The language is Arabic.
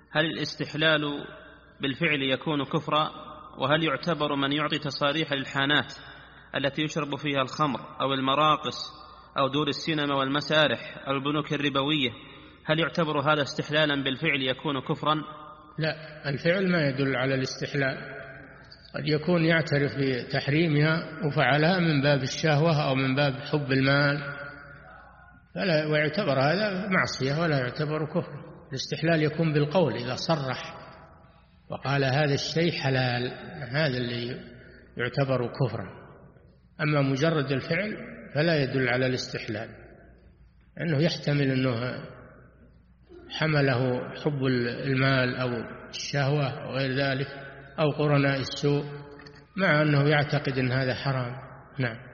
هل الاستحلال بالفعل يكون كفرا؟ وهل يعتبر من يعطي تصاريح للحانات التي يشرب فيها الخمر أو المراقص أو دور السينما والمسارح أو البنوك الربوية، هل يعتبر هذا استحلالا بالفعل يكون كفرا؟ لا، الفعل ما يدل على الاستحلال، قد يكون يعترف بتحريمها وفعلها من باب الشهوة أو من باب حب المال، ويعتبر هذا معصية ولا يعتبر كفر. الاستحلال يكون بالقول، إذا صرح وقال هذا الشيء حلال، هذا اللي يعتبر كفرا. أما مجرد الفعل فلا يدل على الاستحلال، أنه يحتمل أنه حمله حب المال أو الشهوة أو غير ذلك أو قرناء السوء، مع أنه يعتقد أن هذا حرام. نعم.